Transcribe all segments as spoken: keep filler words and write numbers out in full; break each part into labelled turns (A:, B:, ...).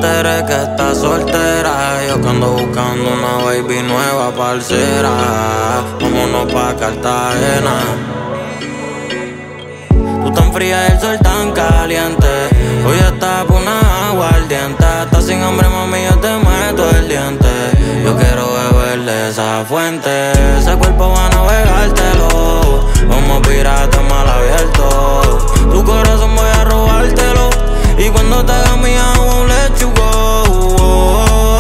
A: enteré que estás soltera. Yo que ando buscando una baby nueva parcera. Vámonos pa' Cartagena. Tú tan fría y el sol tan caliente. Hoy está por una aguardiente. Estás sin hambre, mami, yo te meto el diente. Yo quiero beber de esa fuente. Ese cuerpo va a navegártelo. Como pirata mal abierto. Tu corazón voy a robártelo. Y cuando te haga mi agua, un let you go.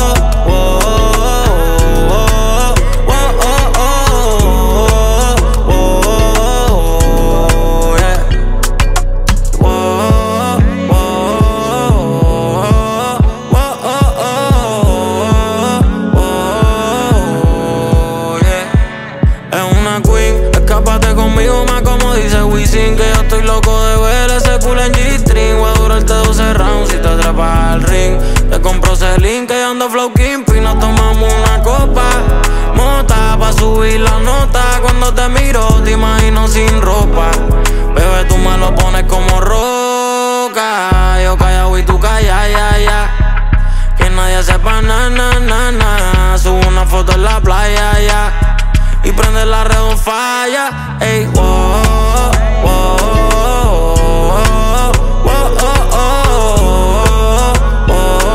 A: Conmigo más como dice Wisin, que yo estoy loco de ver ese culo en G-string. Voy a durarte doce rounds si te atrapas al ring. Te compro Celine, que yo ando flow Kingpin. Nos tomamos una copa, mota, pa' subir la nota. Cuando te miro te imagino sin ropa. Bebé, tú me lo pones como roca. Yo callao y tú calla, ya, ya. Que nadie sepa na, na, na, na. Subo una foto en la playa, ya. Y prende la red on falla, ey, wow, wow, wow, wow, oh, oh,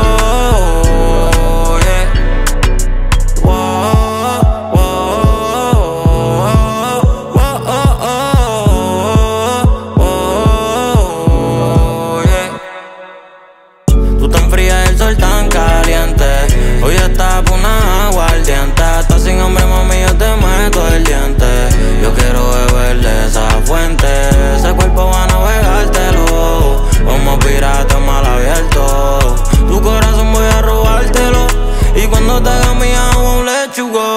A: oh, yeah. Wow, wow, wow, oh, yeah. Tú tan fría y el sol tan caliente. Hoy está por una aguardiente. Estás sin hambre, mami, yo te meto el diente. Yo quiero beber de esa fuente. Ese cuerpo va a navegártelo. Como pirata mal abierto. Tu corazón voy a robártelo. Y cuando te haga mi agua, un let you go.